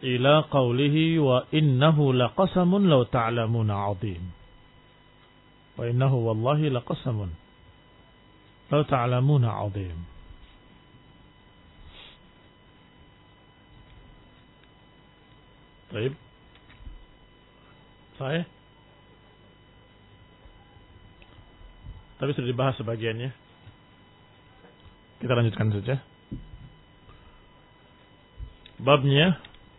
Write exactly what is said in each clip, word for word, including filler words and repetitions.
ila qawlihi wa innahu laqasamun law ta'lamuna 'azim. Wa innahu wallahi laqasamun law ta'lamuna 'azim. Baik. Saya tapi sudah dibahas sebagiannya. Kita lanjutkan saja. Babnya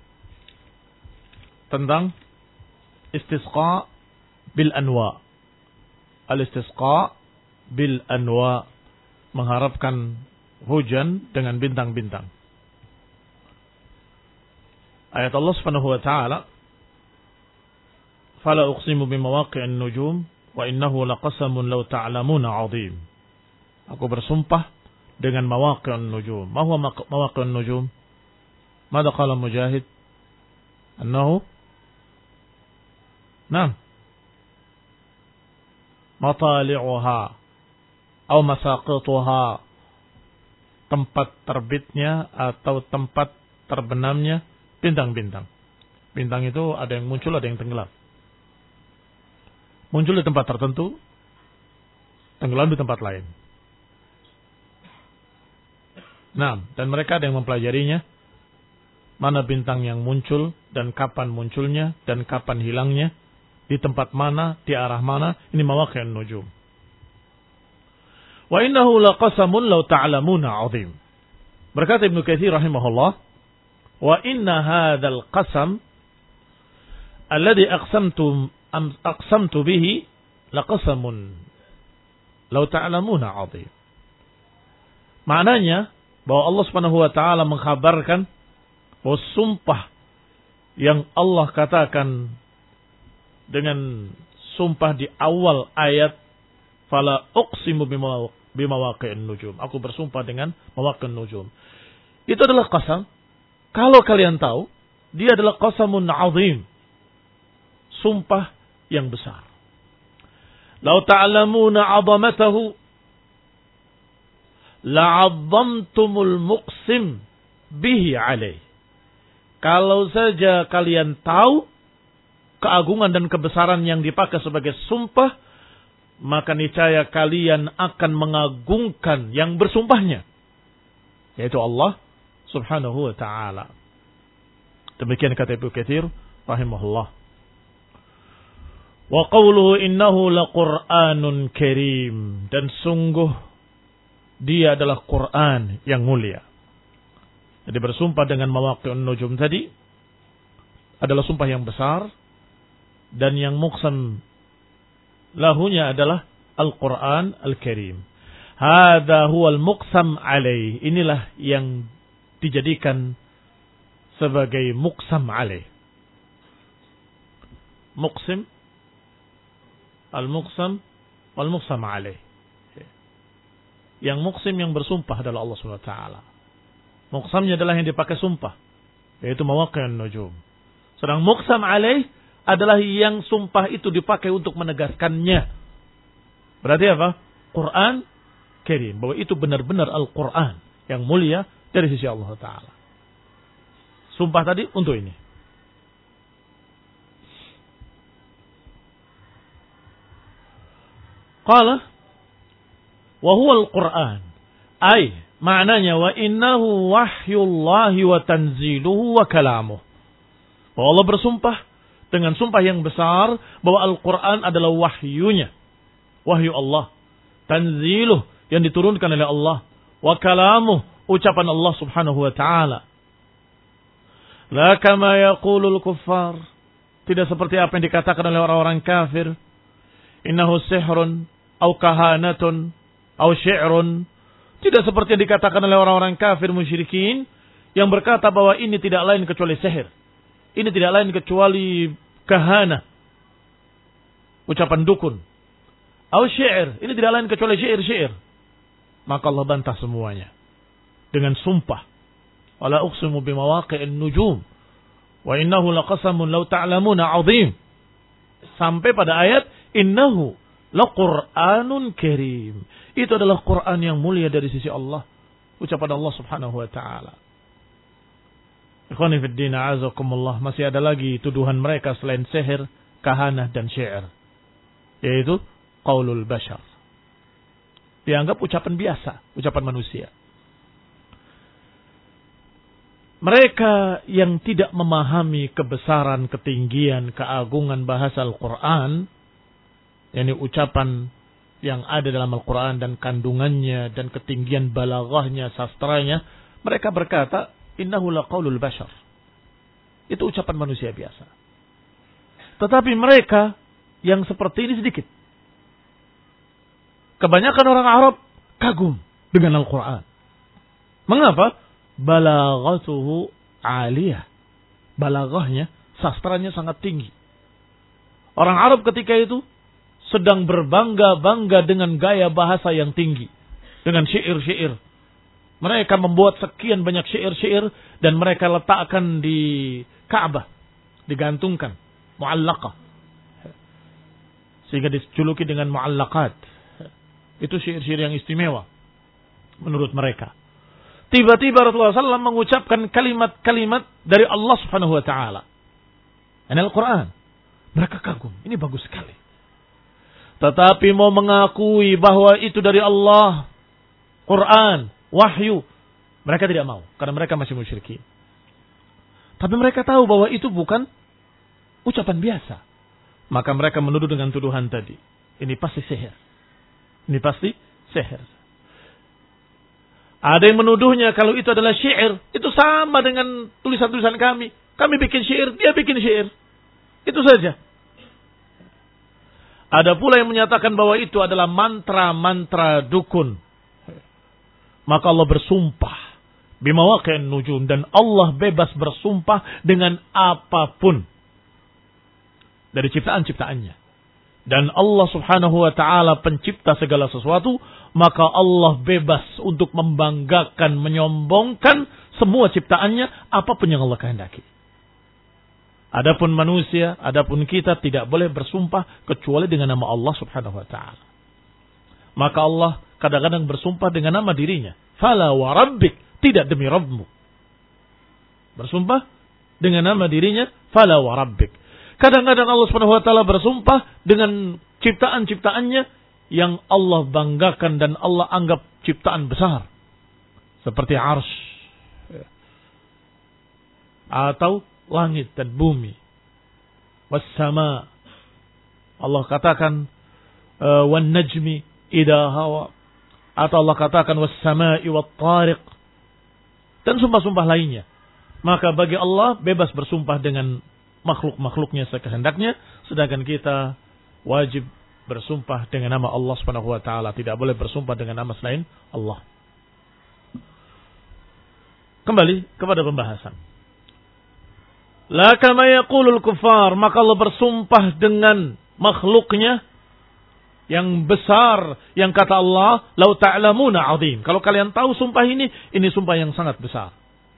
tentang istisqa bil anwa. Al-istisqa bil anwa, mengharapkan hujan dengan bintang-bintang. Ayat Allah Subhanahu wa taala, "Fala uqsimu bimawaqi'in nujum wa innahu laqasamun law ta'lamuna 'azim." Aku bersumpah dengan mawaqi'un nujum. Ma huwa mawaqi'un nujum? Mada qala Mujahid? Annahu Naam. Matali'uha atau masaqituha, tempat terbitnya atau tempat terbenamnya bintang-bintang. Bintang itu ada yang muncul, ada yang tenggelam. Muncul di tempat tertentu, tenggelam di tempat lain. Nah, dan mereka ada yang mempelajarinya, mana bintang yang muncul dan kapan munculnya dan kapan hilangnya, di tempat mana, di arah mana. Ini mawaqi'un nujum. Wa innahu laqasamun law ta'lamuna 'azim. Berkata Ibnu Katsir rahimahullah, wa inna hadzal qasam alladhi aqsamtu aqsamtu bihi laqasamun law ta'lamuna 'azim. Maknanya bahwa Allah Subhanahu wa taala mengkhabarkan bahwa sumpah yang Allah katakan dengan sumpah di awal ayat, fala uqsimu bimawaqi'in nujum. Aku bersumpah dengan mawaqi'in nujum. Itu adalah qasam. Kalau kalian tahu, dia adalah qasamun 'azim. Sumpah yang besar. Lau ta'lamuna 'azamatahu la'azzamtumul muqsim bihi 'alaih. Kalau saja kalian tahu keagungan dan kebesaran yang dipakai sebagai sumpah, maka niscaya kalian akan mengagungkan yang bersumpahnya, yaitu Allah Subhanahu wa taala. Demikian kata Ibnu Katsir rahimahullah. Wa qawluhu innahu laqur'anun karim, dan sungguh dia adalah Quran yang mulia. Jadi bersumpah dengan mawaqi'un nujum tadi adalah sumpah yang besar, dan yang muqsam lahunya adalah Al-Quran Al-Karim. Hadha huwal muqsam alaih. Inilah yang dijadikan sebagai muqsam alaih. Muqsim, al-muqsam, wal-muqsam alaih. Yang muqsim, yang bersumpah adalah Allah subhanahu wa taala. Muqsamnya adalah yang dipakai sumpah, yaitu mawaqi'un nujum. Sedang muqsam alaih adalah yang sumpah itu dipakai untuk menegaskannya. Berarti apa? Quran Karim. Bahwa itu benar-benar Al-Quran yang mulia dari sisi Allah Ta'ala. Sumpah tadi untuk ini. Qala wa huwa al-Quran. Ay, maknanya wa innahu wahyullahi wa tanziluhu wa kalamuh. Bahwa Allah bersumpah dengan sumpah yang besar bahwa Al-Quran adalah wahyunya. Wahyu Allah. Tanziluh, yang diturunkan oleh Allah. Wa kalamuh, ucapan Allah subhanahu wa ta'ala. La kama yaqulul kuffar. Tidak seperti apa yang dikatakan oleh orang-orang kafir. Innahu sihrun, au kahanatun, au syi'run. Tidak seperti yang dikatakan oleh orang-orang kafir musyrikin, yang berkata bahwa ini tidak lain kecuali sihir. Ini tidak lain kecuali kahana, ucapan dukun. Au syair, ini tidak lain kecuali syair-syair. Maka Allah bantah semuanya dengan sumpah. Wala uqsimu bimawaqi'in nujum wa innahu laqasamun law ta'lamuna 'azim. Sampai pada ayat innahu laqur'anun karim. Itu adalah Quran yang mulia dari sisi Allah. Ucapan Allah subhanahu wa ta'ala. Ikhwani fid din, a'azakumullah, masih ada lagi tuduhan mereka selain sihir, kahanah dan syair, yaitu qaulul bashar. Dianggap ucapan biasa, ucapan manusia. Mereka yang tidak memahami kebesaran, ketinggian, keagungan bahasa Al-Quran, yakni ucapan yang ada dalam Al-Quran dan kandungannya dan ketinggian balaghahnya, sastranya, mereka berkata, innahu laqaulul bashar. Itu ucapan manusia biasa. Tetapi mereka yang seperti ini sedikit. Kebanyakan orang Arab kagum dengan Al-Quran. Mengapa? Balaghatuhu aliyah. Balaghahnya, sastranya sangat tinggi. Orang Arab ketika itu sedang berbangga-bangga dengan gaya bahasa yang tinggi. Dengan syair-syair. Mereka membuat sekian banyak syair-syair dan mereka letakkan di Ka'bah. Digantungkan. Mu'allaqah. Sehingga dijuluki dengan mu'allaqat. Itu syair-syair yang istimewa menurut mereka. Tiba-tiba Rasulullah shallallahu alaihi wasallam mengucapkan kalimat-kalimat dari Allah subhanahu wa ta'ala. Ini Al-Quran. Mereka kagum. Ini bagus sekali. Tetapi mau mengakui bahwa itu dari Allah, Quran, wahyu, mereka tidak mau. Karena mereka masih musyrikin. Tapi mereka tahu bahwa itu bukan ucapan biasa. Maka mereka menuduh dengan tuduhan tadi. Ini pasti sihir. Ini pasti sihir. Ada yang menuduhnya kalau itu adalah syair. Itu sama dengan tulisan-tulisan kami. Kami bikin syair, dia bikin syair. Itu saja. Ada pula yang menyatakan bahwa itu adalah mantra-mantra dukun. Maka Allah bersumpah bimawaqi'in nujum, dan Allah bebas bersumpah dengan apapun dari ciptaan-ciptaannya. Dan Allah subhanahu wa ta'ala pencipta segala sesuatu, maka Allah bebas untuk membanggakan, menyombongkan semua ciptaannya, apapun yang Allah kehendaki. Adapun manusia, adapun kita tidak boleh bersumpah kecuali dengan nama Allah subhanahu wa ta'ala. Maka Allah kadang-kadang bersumpah dengan nama dirinya. Fala wa rabbik, tidak demi Rabbmu. Bersumpah dengan nama dirinya, fala wa rabbik. Kadang-kadang Allah subhanahu wa ta'ala bersumpah dengan ciptaan-ciptaannya yang Allah banggakan dan Allah anggap ciptaan besar. Seperti arsy. Atau langit dan bumi. Was-sama. Allah katakan wan najmi idha hawa. Atau Allah katakan was-sama'i wat-tariq. Dan sumpah-sumpah lainnya. Maka bagi Allah bebas bersumpah dengan makhluk-makhluknya sekehendaknya, sedangkan kita wajib bersumpah dengan nama Allah Subhanahu wa taala, tidak boleh bersumpah dengan nama selain Allah. Kembali kepada pembahasan. La kama yaqulul kuffar, maka Allah bersumpah dengan makhluknya yang besar, yang kata Allah, lau ta'lamuna 'azim. Kalau kalian tahu sumpah ini, ini sumpah yang sangat besar.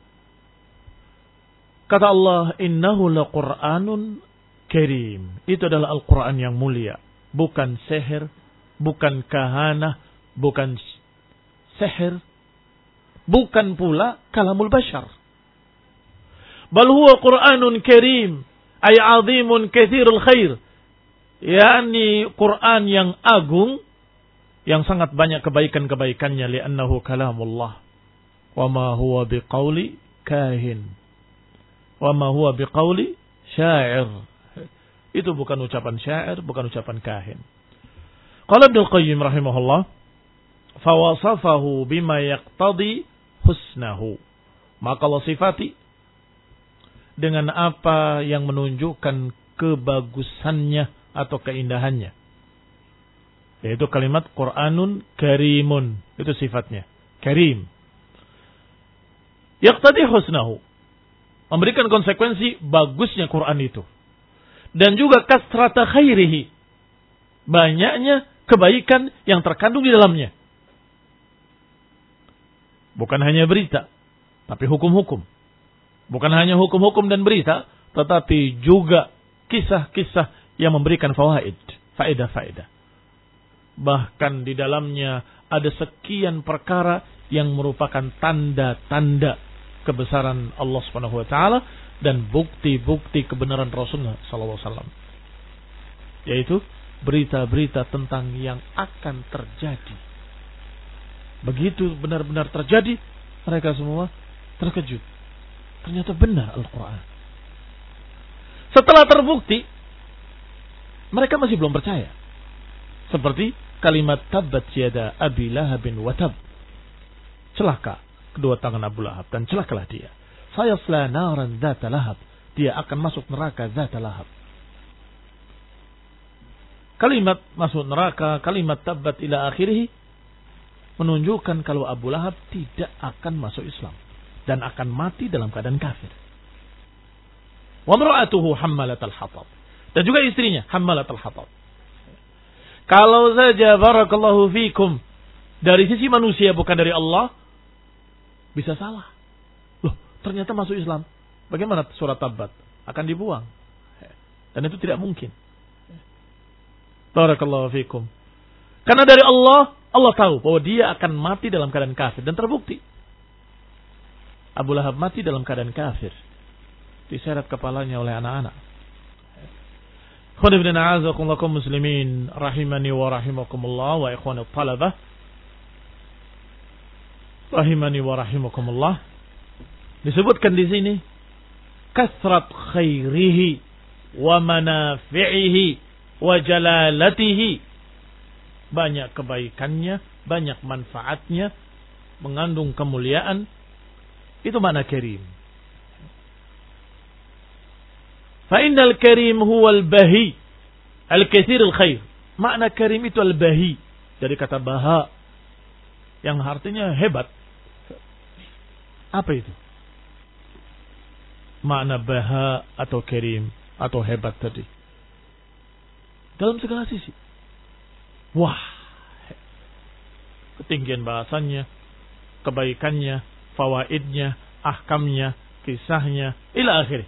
Kata Allah, innahu laqur'anun karim. Itu adalah Al-Quran yang mulia. Bukan sihir, bukan kahanah, bukan sihir, bukan pula kalamul bashar. Bal huwa Qur'anun karim, ay azimun kathirul khair. Yani Quran yang agung, yang sangat banyak kebaikan-kebaikannya, li'annahu kalamullah. Wa ma huwa biqauli kahin. Wa ma huwa biqauli syair. Itu bukan ucapan syair, bukan ucapan kahin. Qala Ibnu Qayyim rahimahullah, fawasafahu bima yaqtadi husnahu. Maka Allah sifati dengan apa yang menunjukkan kebagusannya atau keindahannya. Yaitu kalimat Qur'anun karimun. Itu sifatnya. Karim. Yaqtadi husnahu. Memberikan konsekuensi bagusnya Quran itu. Dan juga kasrata khairihi. Banyaknya kebaikan yang terkandung di dalamnya. Bukan hanya berita, tapi hukum-hukum. Bukan hanya hukum-hukum dan berita, tetapi juga kisah-kisah yang memberikan fawaid, faedah-faedah. Bahkan di dalamnya ada sekian perkara yang merupakan tanda-tanda kebesaran Allah Subhanahu wa taala dan bukti-bukti kebenaran Rasulullah sallallahu alaihi wasallam. Yaitu berita-berita tentang yang akan terjadi. Begitu benar-benar terjadi, mereka semua terkejut. Ternyata benar Al-Quran. Setelah terbukti, mereka masih belum percaya. Seperti kalimat tabbat yada abi lahabin wa tab. Celaka kedua tangan Abu Lahab dan celakalah dia. Sayasla naran dzata lahab. Dia akan masuk neraka dzata lahab. Kalimat masuk neraka, kalimat tabbat ila akhirih menunjukkan kalau Abu Lahab tidak akan masuk Islam dan akan mati dalam keadaan kafir. Wa imra'atuhu hammalatal hatab. Dan juga istrinya hammalatal hatab. Kalau saja barakallahu fikum dari sisi manusia bukan dari Allah, bisa salah. Loh, ternyata masuk Islam. Bagaimana surat Tabbat? Akan dibuang. Dan itu tidak mungkin. Barakallahu fikum. Karena dari Allah, Allah tahu bahwa dia akan mati dalam keadaan kafir. Dan terbukti. Abu Lahab mati dalam keadaan kafir. Diseret kepalanya oleh anak-anak. Khonibna a'azakumullah muslimin rahimani wa rahimakumullah wa ikhwanul talabah rahimani wa rahimakumullah. Disebutkan di sini kasrat khairihi wa manafi'ihi wa jalalatihi. Banyak kebaikannya, banyak manfaatnya, mengandung kemuliaan. Itu makna karim. Fa innal karim huwal bahi al-katsirul khair. Makna karim itu al-bahi dari kata baha yang artinya hebat. Apa itu? Makna baha atau karim atau hebat tadi. Dalam segala sisi. Wah. Ketinggian bahasannya, kebaikannya, fawaidnya, ahkamnya, kisahnya, ila akhirih.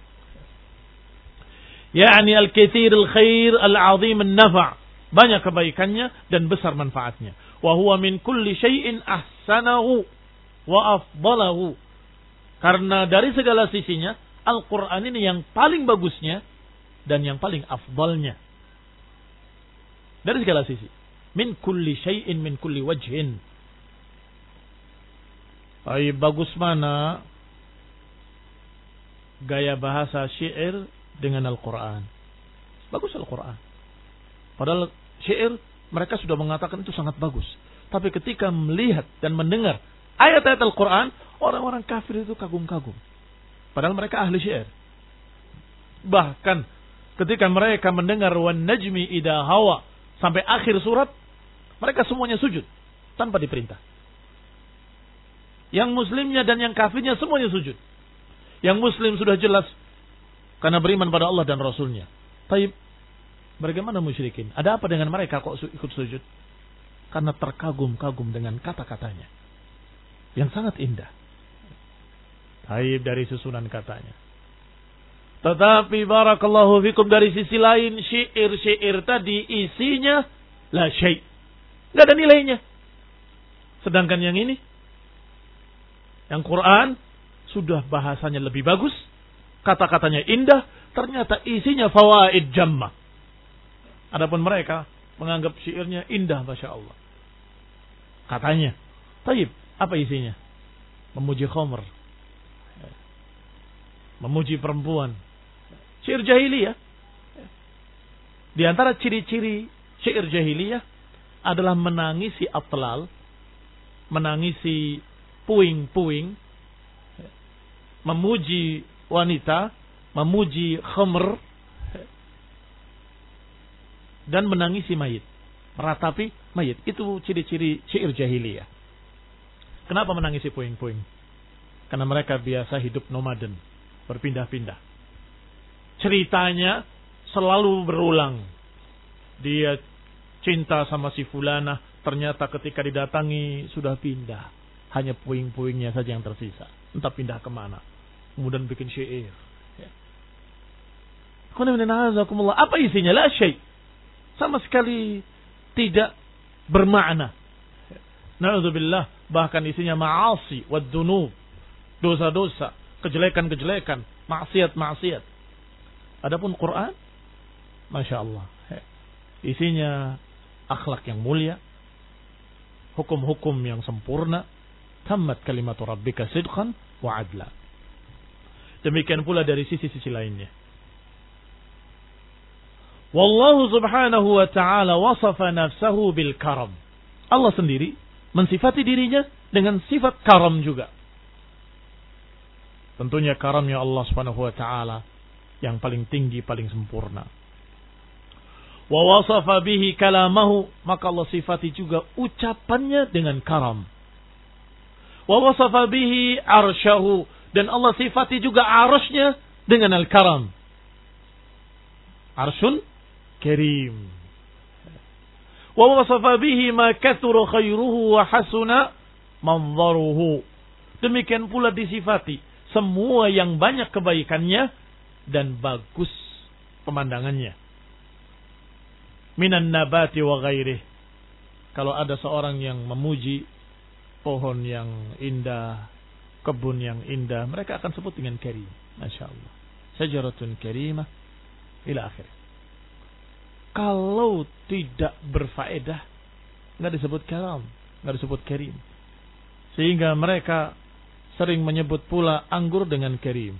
Yani al-katsir al-khair al-'azim an-nafa'. Banyak kebaikannya dan besar manfaatnya. Wa huwa min kulli syai'in ahsanahu wa afdalahu. Karena dari segala sisinya Al-Quran ini yang paling bagusnya dan yang paling afdalnya. Dari segala sisi. Min kulli syai'in min kulli wajhin. Ay, bagus mana gaya bahasa syair dengan Al-Quran. Bagus Al-Quran. Padahal syair mereka sudah mengatakan itu sangat bagus. Tapi ketika melihat dan mendengar ayat-ayat Al-Quran, orang-orang kafir itu kagum-kagum. Padahal mereka ahli syair. Bahkan ketika mereka mendengar wan najmi idha hawa sampai akhir surat, mereka semuanya sujud tanpa diperintah. Yang muslimnya dan yang kafirnya semuanya sujud. Yang muslim sudah jelas karena beriman pada Allah dan Rasulnya. Tapi bagaimana musyrikin? Ada apa dengan mereka kok ikut sujud? Karena terkagum-kagum dengan kata-katanya yang sangat indah. Taib dari susunan katanya. Tetapi barakallahu fikum dari sisi lain syair-syair tadi isinya la syai'. Enggak ada nilainya. Sedangkan yang ini yang Quran sudah bahasanya lebih bagus, kata-katanya indah, ternyata isinya fawaid jammah. Adapun mereka menganggap syairnya indah, masya Allah. Katanya, taib, apa isinya? Memuji khamr, memuji perempuan. Syair jahiliyah. Di antara ciri-ciri syair jahiliyah adalah menangisi atlal, menangisi puing-puing, memuji wanita, memuji khamr, dan menangisi mayit, meratapi mayit. Itu ciri-ciri syair jahiliyah. Kenapa menangisi puing-puing? Karena mereka biasa hidup nomaden, berpindah-pindah. Ceritanya selalu berulang. Dia cinta sama si fulana, ternyata ketika didatangi sudah pindah. Hanya puing-puingnya saja yang tersisa. Entah pindah kemana. Kemudian bikin syair. Ya. Apa isinya? La syai'. Sama sekali tidak bermakna. Na'udzubillah. Bahkan isinya ma'asi wa dzunub. dosa-dosa, kejelekan-kejelekan, maksiat-maksiat. Adapun Quran, Masya Allah, isinya akhlak yang mulia, hukum-hukum yang sempurna, tammat kalimatu rabbika sidqan wa adla. Demikian pula dari sisi-sisi lainnya. Wallahu subhanahu wa ta'ala wasafa nafsahu bil karam. Allah sendiri mensifati dirinya dengan sifat karam juga. Tentunya karamnya Allah subhanahu wa ta'ala yang paling tinggi, paling sempurna. Wa wasafa bihi kalamahu, maka Allah sifati juga ucapannya dengan karam. Wa wasafa bihi arsyahu, dan Allah sifati juga arasnya dengan al-karam. Arsyun karim. Wa wasafa bihi ma kathura khairuhu wa hasuna manzaruhu. Demikian pula disifati semua yang banyak kebaikannya dan bagus pemandangannya. Minan nabati wa ghairih. Kalau ada seorang yang memuji pohon yang indah, kebun yang indah, mereka akan sebut dengan karim. Masya Allah. Syajaratun karimah ila akhir. Kalau tidak berfaedah, nggak disebut karam, nggak disebut karim. Sehingga mereka sering menyebut pula anggur dengan karim,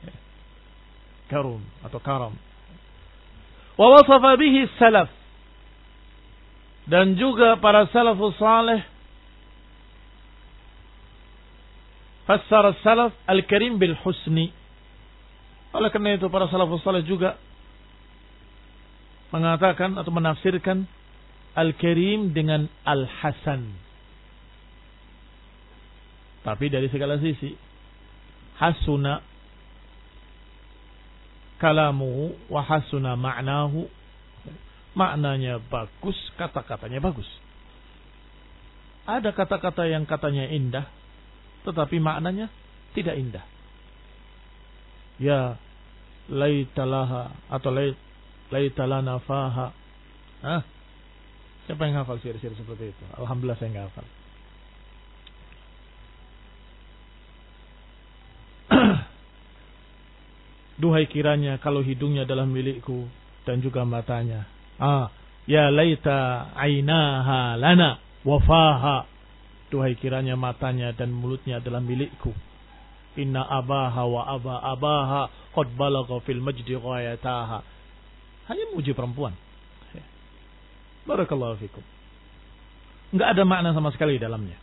karum atau karam. Wa wasafa bihi salaf, dan juga para salafus salih fassara salaf al-karim bil husni. Oleh karena itu para salafus salih juga mengatakan atau menafsirkan al-karim dengan al-hasan. Tapi dari segala sisi, hasuna kalamuhu wa hasuna ma'nahu, maknanya bagus, kata-katanya bagus. Ada kata-kata yang katanya indah, tetapi maknanya tidak indah. Ya laitalaha atau lait laitalana faha. Hah? Siapa yang hafal syair-syair seperti itu? Alhamdulillah saya enggak hafal. Duhai kiranya kalau hidungnya adalah milikku dan juga matanya. Ah, ya laita ainaha lana wa faha. Duhai kiranya matanya dan mulutnya adalah milikku. Inna abaha wa aba abaha qad balagha fil majdi ghayataha. Hanya memuji perempuan. Barakallahu fikum. Enggak ada makna sama sekali dalamnya.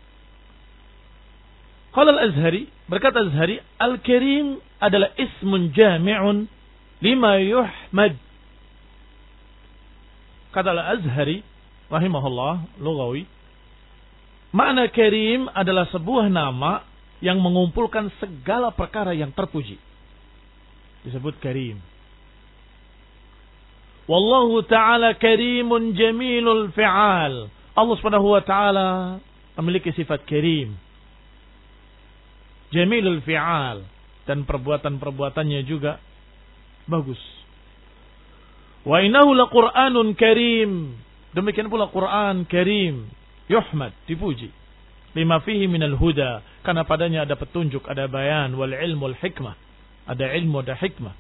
Qala al-Azhari, berkata Azhari, al-Karim adalah ismun jami'un lima yuhmad. Kata al-Azhari rahimahullah, lughawi, makna Karim adalah sebuah nama yang mengumpulkan segala perkara yang terpuji. Disebut Karim. Wallahu ta'ala karimun jamilul fi'al. Allah subhanahu wa ta'ala memiliki sifat karim, jamilul fi'al, dan perbuatan-perbuatannya juga bagus. Wa innahu laqur'anun karim. Demikian pula Quran karim, yuhmad, dipuji. Lima fihi minal huda, karena padanya ada petunjuk, ada bayan, wal ilmu wal hikmah, ada ilmu, ada hikmah.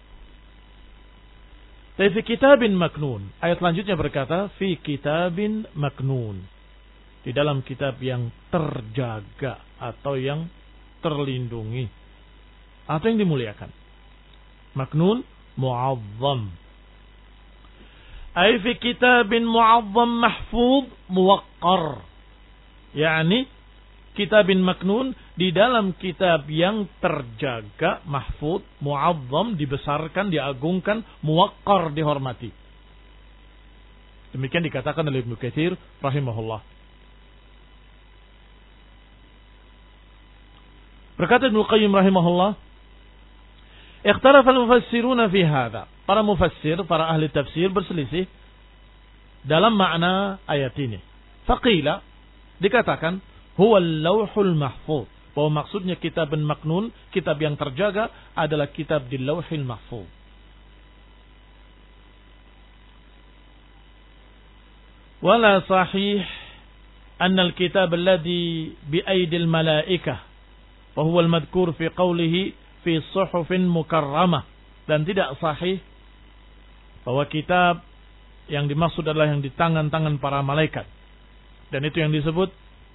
Tapi fi kitabin maknun. Ayat selanjutnya berkata, fi kitabin maknun. Di dalam kitab yang terjaga atau yang terlindungi atau yang dimuliakan. Maknun mu'azzam. Ay fi kitabin mu'azzam mahfuz muwaqqar. Yani kitabin maknun, di dalam kitab yang terjaga, mahfuz, mu'azzam, dibesarkan, diagungkan, muwaqqar, dihormati. Demikian dikatakan oleh Ibnu Katsir rahimahullah. Berkata Ibnu Qayyim rahimahullah, ikhtalafa al-mufassiruna fi hadha. Para mufassir, para ahli tafsir berselisih dalam makna ayat ini. Faqila, dikatakan huwa al-lauhul mahfuz, bahwa maksudnya kitab maknun, kitab yang terjaga, adalah kitab di lauhil mahfuz. Wala sahih anna al-kitab alladhi bi aidil malaikah Wa huwa al-madhkur fi qawlihi fi suhufin mukarramah. Dan tidak sahih bahwa kitab yang dimaksud adalah yang di tangan-tangan para malaikat. Dan itu yang disebut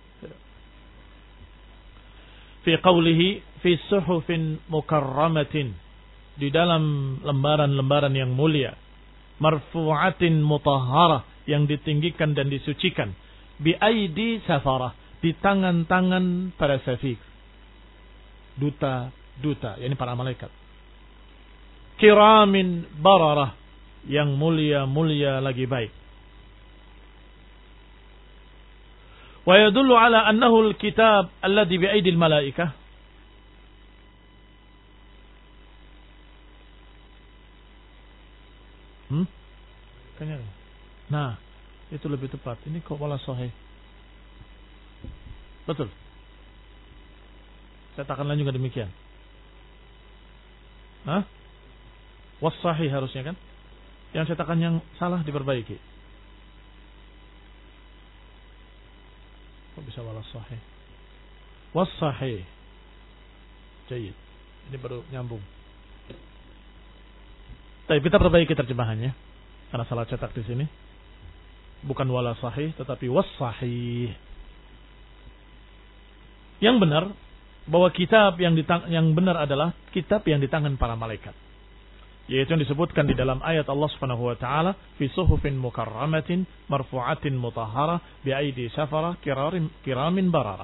fi qawlihi fi suhufin mukarramatin, di dalam lembaran-lembaran yang mulia, marfu'atin mutahharah, yang ditinggikan dan disucikan, bi aidi safarah, di tangan-tangan para safir, duta-duta, yakni para malaikat, kiramin bararah, yang mulia-mulia lagi baik. Wa yadullu ala annahu al-kitab alladhi bi aidi al-malaikah. Hmm? Kayaknya. Nah, itu lebih tepat. Ini kok wala sahih. Betul. Cetakan lain juga demikian. Hah? Was sahih harusnya kan? Yang cetakan yang salah diperbaiki. Kok bisa wala sahih? Was sahih. Jayid. Ini baru nyambung. Tapi kita perbaiki terjemahannya karena salah cetak di sini. Bukan wala sahih tetapi was sahih. Yang benar bahwa kitab yang ditang- yang benar adalah kitab yang di tangan para malaikat. Yaitu yang disebutkan di dalam ayat Allah Subhanahu wa taala, fi suhufin mukarramatin marfu'atin mutahharah bi aidi safarah kiramin kiramin bararah.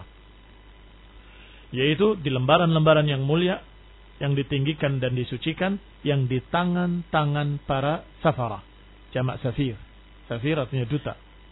Yaitu di lembaran-lembaran yang mulia, yang ditinggikan dan disucikan, yang di tangan-tangan para safarah. Jamak safir. Safir artinya duta.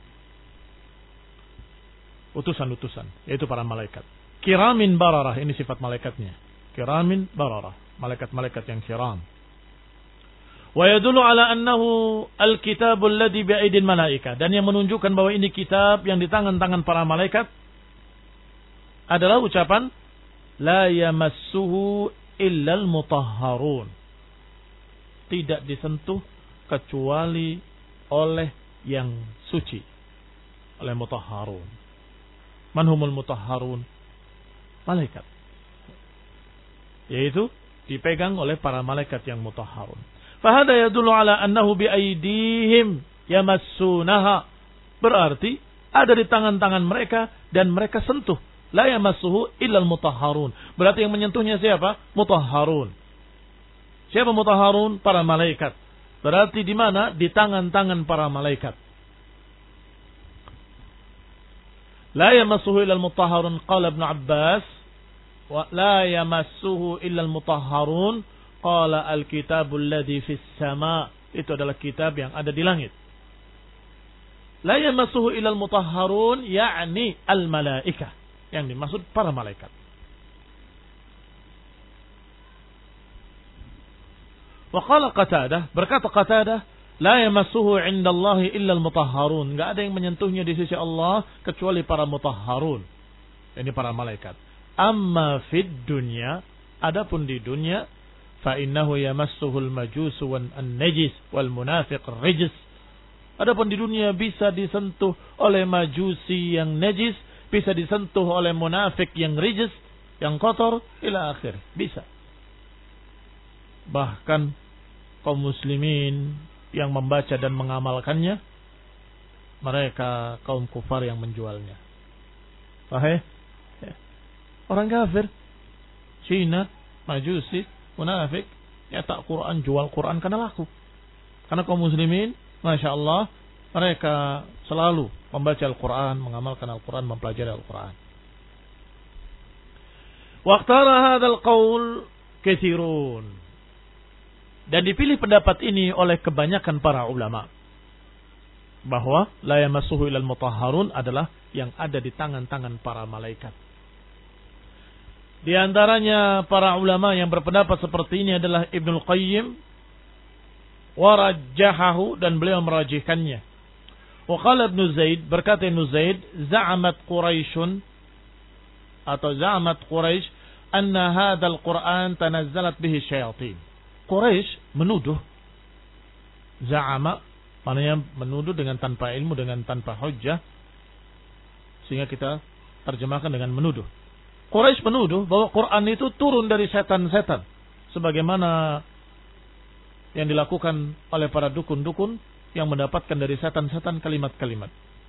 Utusan-utusan, yaitu para malaikat. Kiramin bararah, ini sifat malaikatnya. Kiramin bararah, malaikat-malaikat yang kiram. Wa yadullu ala annahu al-kitabul ladzi bi aidil malaika, dan yang menunjukkan bahwa ini kitab yang di tangan-tangan para malaikat adalah ucapan la yamassuhu illal mutahharun, tidak disentuh kecuali oleh yang suci, oleh mutahharun. Manhumul mutahharun? Malaikat, yaitu dipegang oleh para malaikat yang mutahharun. Fahada yadullu ala annahu bi aidihim yamassunaha, berarti ada di tangan-tangan mereka dan mereka sentuh. La yamassuhu illal mutahharun, berarti yang menyentuhnya siapa? Mutahharun. Siapa mutahharun? Para malaikat. Berarti di mana? Di tangan-tangan para malaikat. La yamassuhu illal mutahharun, qala Ibnu Abbas, wa la yamassuhu illal mutahharun, qala al-kitabul ladzi fis sama', itu adalah kitab yang ada di langit. La yamassuhu illal mutahharun, yakni al-malaikah, yang dimaksud para malaikat. Wa qala Qatadah, berkata Qatadah, la yamassuhu 'indallahi illal mutahharun, enggak ada yang menyentuhnya di sisi Allah kecuali para mutahharun, ini para malaikat. Amma fid dunya, adapun di dunia, fa innahu yamassuhul majus wan an-najis wal munafiq ar-rijs. Adapun di dunia bisa disentuh oleh majusi yang najis, bisa disentuh oleh munafik yang rijis, yang kotor, ila akhir. Bisa. Bahkan kaum muslimin yang membaca dan mengamalkannya, mereka kaum kufar yang menjualnya. Sahih? Orang kafir, Cina, majusi, munafik, nyetak Quran, jual Quran karena laku. Karena kaum muslimin, Masya Allah, mereka selalu membaca Al-Quran, mengamalkan Al-Quran, mempelajari Al-Quran. Waqtara hadzal qaul katsirun. Dan dipilih pendapat ini oleh kebanyakan para ulama, bahwa la yamassuhu ilal mutahharun adalah yang ada di tangan-tangan para malaikat. Di antaranya para ulama yang berpendapat seperti ini adalah Ibnul Qayyim, warajjahahu, dan beliau merajihkannya. Wa qala Ibnu Zaid, berkata Ibnu Zaid, za'amat Quraisyun, atau za'amat Quraisy anna hadzal Qur'an tanazzalat bihi syayatin. Quraisy menuduh, za'ama maknanya menuduh dengan tanpa ilmu, dengan tanpa hujjah, sehingga kita terjemahkan dengan menuduh. Quraisy menuduh bahwa Quran itu turun dari setan-setan. Sebagaimana yang dilakukan oleh para dukun-dukun yang mendapatkan dari setan-setan kalimat-kalimat.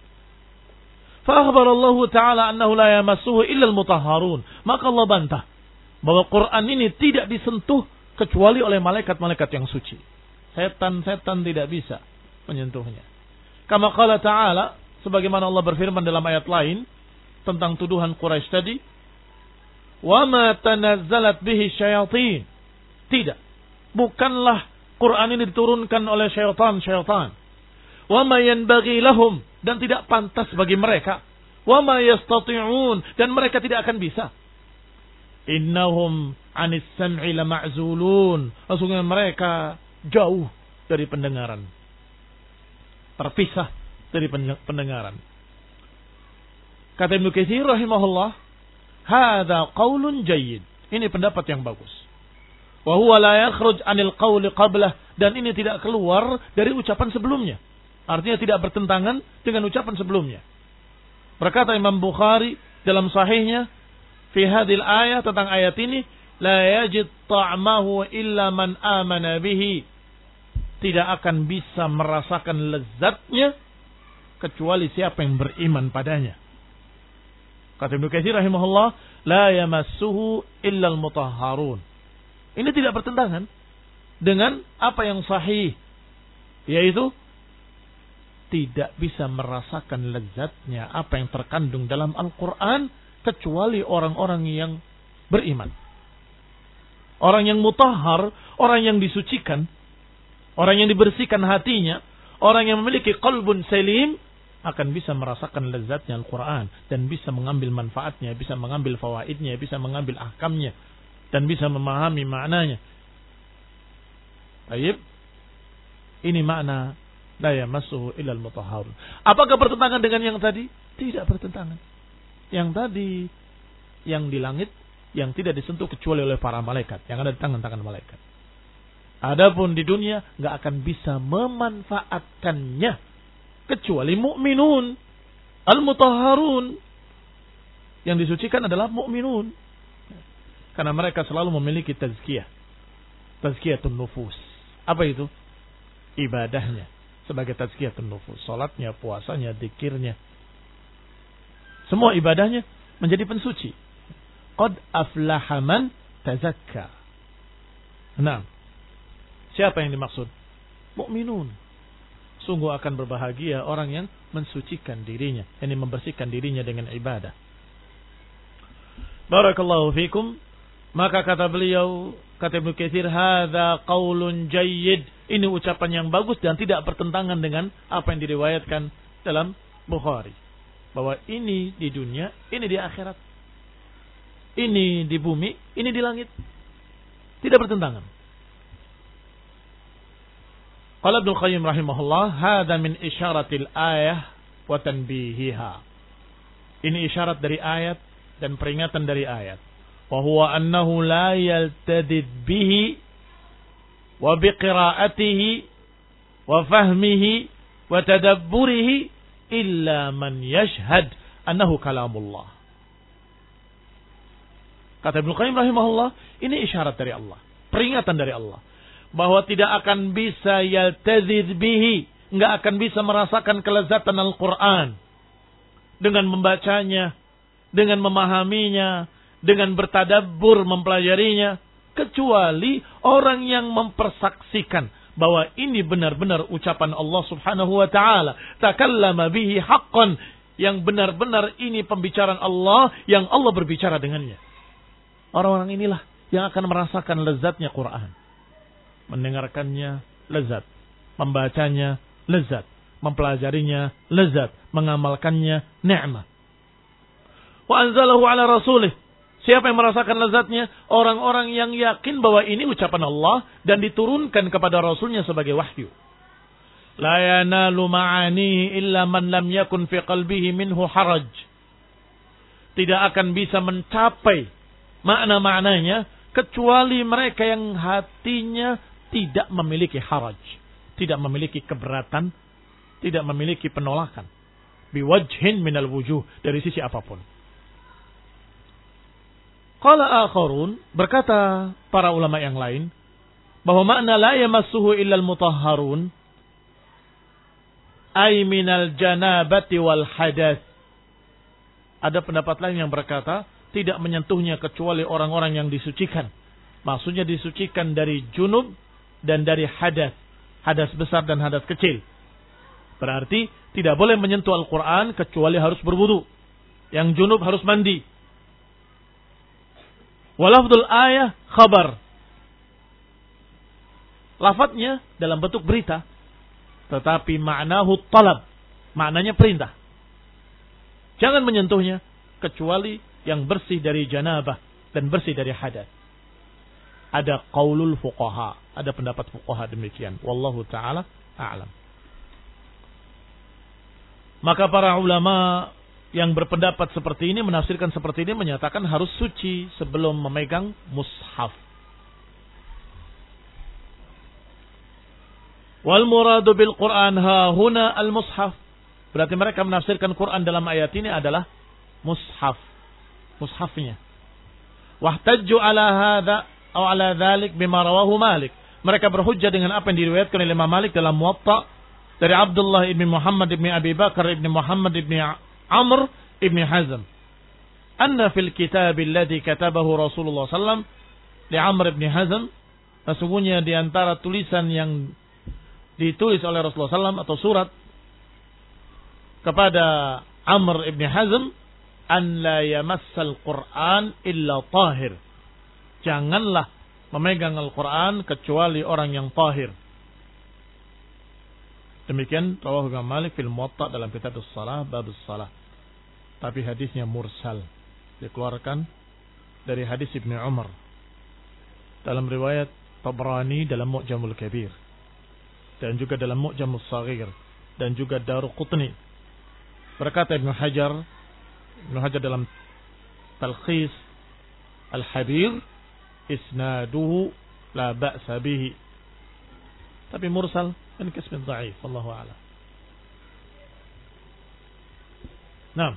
Fa akhbarallahu ta'ala annahu la yamassuhu illa al-mutahharun. Maka Allah bantah bahwa Quran ini tidak disentuh kecuali oleh malaikat-malaikat yang suci. Setan-setan tidak bisa menyentuhnya. Kama qala ta'ala, sebagaimana Allah berfirman dalam ayat lain tentang tuduhan Quraisy tadi, wa ma tanazzalat bihi syayatin. Tidak, bukanlah Quran ini diturunkan oleh syaitan-syaitan. Wa ma yanbaghi lahum, dan tidak pantas bagi mereka. Wa ma yastati'un, dan mereka tidak akan bisa. Innahum 'anis sam'i lama'zulun. Sesungguhnya mereka jauh dari pendengaran. Terpisah dari pendengaran. Kata Ibnu Katsir rahimahullah, hadza qaulun jayyid. Ini pendapat yang bagus. Wa huwa la yakhruj 'anil qauli qablah, dan ini tidak keluar dari ucapan sebelumnya. Artinya tidak bertentangan dengan ucapan sebelumnya. Berkata Imam Bukhari dalam sahihnya fi hadhil ayah, tentang ayat ini, la yajid ta'mahu illa man amana bihi. Tidak akan bisa merasakan lezatnya kecuali siapa yang beriman padanya. Kata Ibnu Katsir rahimahullah, la yamassuhu illa al-mutahharun. Ini tidak bertentangan dengan apa yang sahih, yaitu tidak bisa merasakan lezatnya apa yang terkandung dalam Al-Quran kecuali orang-orang yang beriman. Orang yang mutahhar, orang yang disucikan, orang yang dibersihkan hatinya, orang yang memiliki qalbun salim akan bisa merasakan lezatnya Al-Quran dan bisa mengambil manfaatnya, bisa mengambil fawaidnya, bisa mengambil ahkamnya dan bisa memahami maknanya. Baik, ini makna la yamassuhu illal mutahharun. Apakah bertentangan dengan yang tadi? Tidak bertentangan. Yang tadi yang di langit yang tidak disentuh kecuali oleh para malaikat, yang ada di tangan-tangan malaikat. Adapun di dunia enggak akan bisa memanfaatkannya kecuali mukminun. Al-mutahharun, yang disucikan adalah mukminun. Karena mereka selalu memiliki tazkiyah. Tazkiyatun nufus. Apa itu? Ibadahnya sebagai tazkiyatun nufus. Salatnya, puasanya, zikirnya, semua ibadahnya menjadi pensuci. Qad aflaha man tazakka. Nah, siapa yang dimaksud? Mukminun. Sungguh akan berbahagia orang yang mensucikan dirinya, yang membersihkan dirinya dengan ibadah. Barakallahu fikum. Maka kata beliau, kata Ibnu Katsir, hadza qaulun jayyid. Ini ucapan yang bagus dan tidak bertentangan dengan apa yang diriwayatkan dalam Bukhari. Bahwa ini di dunia, ini di akhirat. Ini di bumi, ini di langit. Tidak bertentangan. Qala Ibnu Qayyim rahimahullah, hadza min isyaratil ayah wa tanbihiha. Ini isyarat dari ayat dan peringatan dari ayat. Wa huwa annahu la yaltadid bihi wa biqira'atihi wa fahmihi wa tadabburihi illa man yashhad annahu kalamullah. Kata Ibnu Qayyim rahimahullah, ini isyarat dari Allah, peringatan dari Allah, bahwa tidak akan bisa yaltadid bihi, enggak akan bisa merasakan kelezatan Al-Quran dengan membacanya, dengan memahaminya, dengan bertadabbur mempelajarinya, kecuali orang yang mempersaksikan bahwa ini benar-benar ucapan Allah Subhanahu wa taala, takallama bihi haqqan, yang benar-benar ini pembicaraan Allah, yang Allah berbicara dengannya. Orang-orang inilah yang akan merasakan lezatnya Quran. Mendengarkannya lezat, membacanya lezat, mempelajarinya lezat, mengamalkannya nikmat. Wa anzalahu ala rasulih. Siapa yang merasakan lezatnya? Orang-orang yang yakin bahwa ini ucapan Allah dan diturunkan kepada Rasulnya sebagai wahyu. La yanalu ma'anihi illa man lam yakun fi qalbihi minhu haraj. Tidak akan bisa mencapai makna-maknanya kecuali mereka yang hatinya tidak memiliki haraj, tidak memiliki keberatan, tidak memiliki penolakan. Biwajhin minal wujuh, dari sisi apapun. Qala akharun, berkata para ulama yang lain, bahwa makna la yamassuhu illal mutahharun, ay minal janabati wal hadas. Ada pendapat lain yang berkata, tidak menyentuhnya kecuali orang-orang yang disucikan. Maksudnya disucikan dari junub dan dari hadas. Hadas besar dan hadas kecil. Berarti tidak boleh menyentuh Al-Quran kecuali harus berwudu. Yang junub harus mandi. Walafdul ayah khabar. Lafadznya dalam bentuk berita. Tetapi ma'nahu talab. Maknanya perintah. Jangan menyentuhnya kecuali yang bersih dari janabah dan bersih dari hadas. Ada qaulul fuqaha. Ada pendapat fuqaha demikian. Wallahu ta'ala a'lam. Maka para ulama yang berpendapat seperti ini, menafsirkan seperti ini, menyatakan harus suci sebelum memegang mushaf. Wal muradu bil Qur'an ha huna al mushaf. Berarti mereka menafsirkan Quran dalam ayat ini adalah mushaf. Mushafnya. Wahtajju ala hadza atau ala dzalik bima rawahu Malik. Mereka berhujjah dengan apa yang diriwayatkan oleh Imam Malik dalam Muwatta dari Abdullah ibn Muhammad ibn Abi Bakar ibn Muhammad ibn Amr ibn Hazm. Anna fil kitab alladhi katabahu Rasulullah sallallahu alaihi wasallam li Amr ibn Hazm, sesungguhnya di antara tulisan yang ditulis oleh Rasulullah sallallahu alaihi wasallam atau surat kepada Amr ibn Hazm, an la yamassal Qur'an illa tahir. Janganlah memegang Al-Quran kecuali orang yang tahir. Demikian rawahu Imam Malik fil Muwatta dalam kitab as-salah bab as-salah. Tapi hadisnya mursal, dikeluarkan dari hadis Ibnu Umar dalam riwayat Tabrani dalam Mu'jamul Kabir dan juga dalam Mu'jamul Saghir dan juga Daruqutni. Berkata Ibnu Hajar, Ibnu Hajar dalam Talkhis Al-Habir, isnaduhu la ba'sa bihi. Tapi mursal dan kismin dhaif, wallahu a'lam. Nah,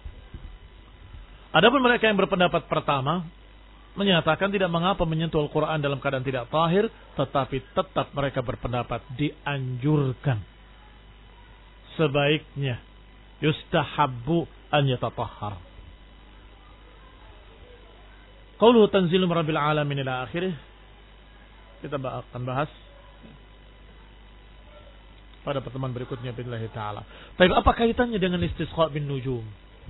adapun mereka yang berpendapat pertama menyatakan tidak mengapa menyentuh Al-Quran dalam keadaan tidak tahir, tetapi tetap mereka berpendapat dianjurkan. Sebaiknya yustahabbu an yatatahhar. Qauluhu tanzilum rabbil alamin ila akhirih. Kita akan bahas pada pertemuan berikutnya billahi ta'ala. Tapi apa kaitannya dengan istisqa bin nujum?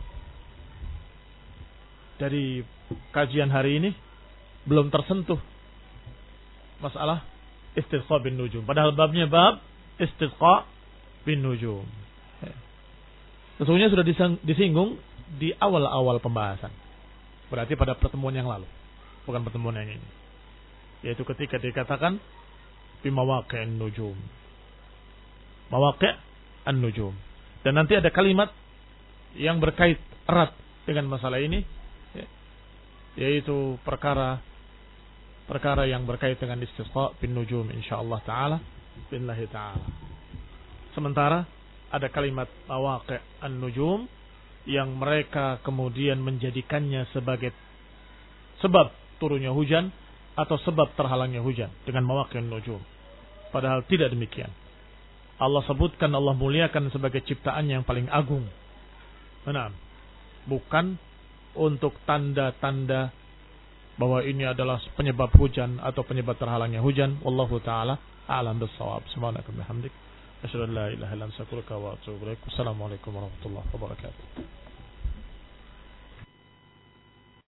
Dari kajian hari ini belum tersentuh masalah istisqa bin nujum. Padahal babnya bab istisqa bin nujum. Sesungguhnya sudah disinggung di awal-awal pembahasan. Berarti pada pertemuan yang lalu, bukan pertemuan yang ini. Yaitu ketika dikatakan bimawaqi'in nujum. Mawaqi' an-nujum. Dan nanti ada kalimat yang berkait erat dengan masalah ini, yaitu perkara perkara yang berkait dengan istisqa bin nujum insyaallah taala billahi taala. Sementara ada kalimat mawaqi' an-nujum yang mereka kemudian menjadikannya sebagai sebab turunnya hujan atau sebab terhalangnya hujan dengan mawaqi' an-nujum. Padahal tidak demikian. Allah sebutkan, Allah muliakan sebagai ciptaan yang paling agung. Benar. Bukan untuk tanda-tanda bahwa ini adalah penyebab hujan atau penyebab terhalangnya hujan. Wallahu ta'ala a'lam bis-shawab. Subhanaka wa bihamdik. Asyhadu an la ilaha illa anta astaghfiruka wa atubu ilaik. Wassalamualaikum warahmatullahi wabarakatuh.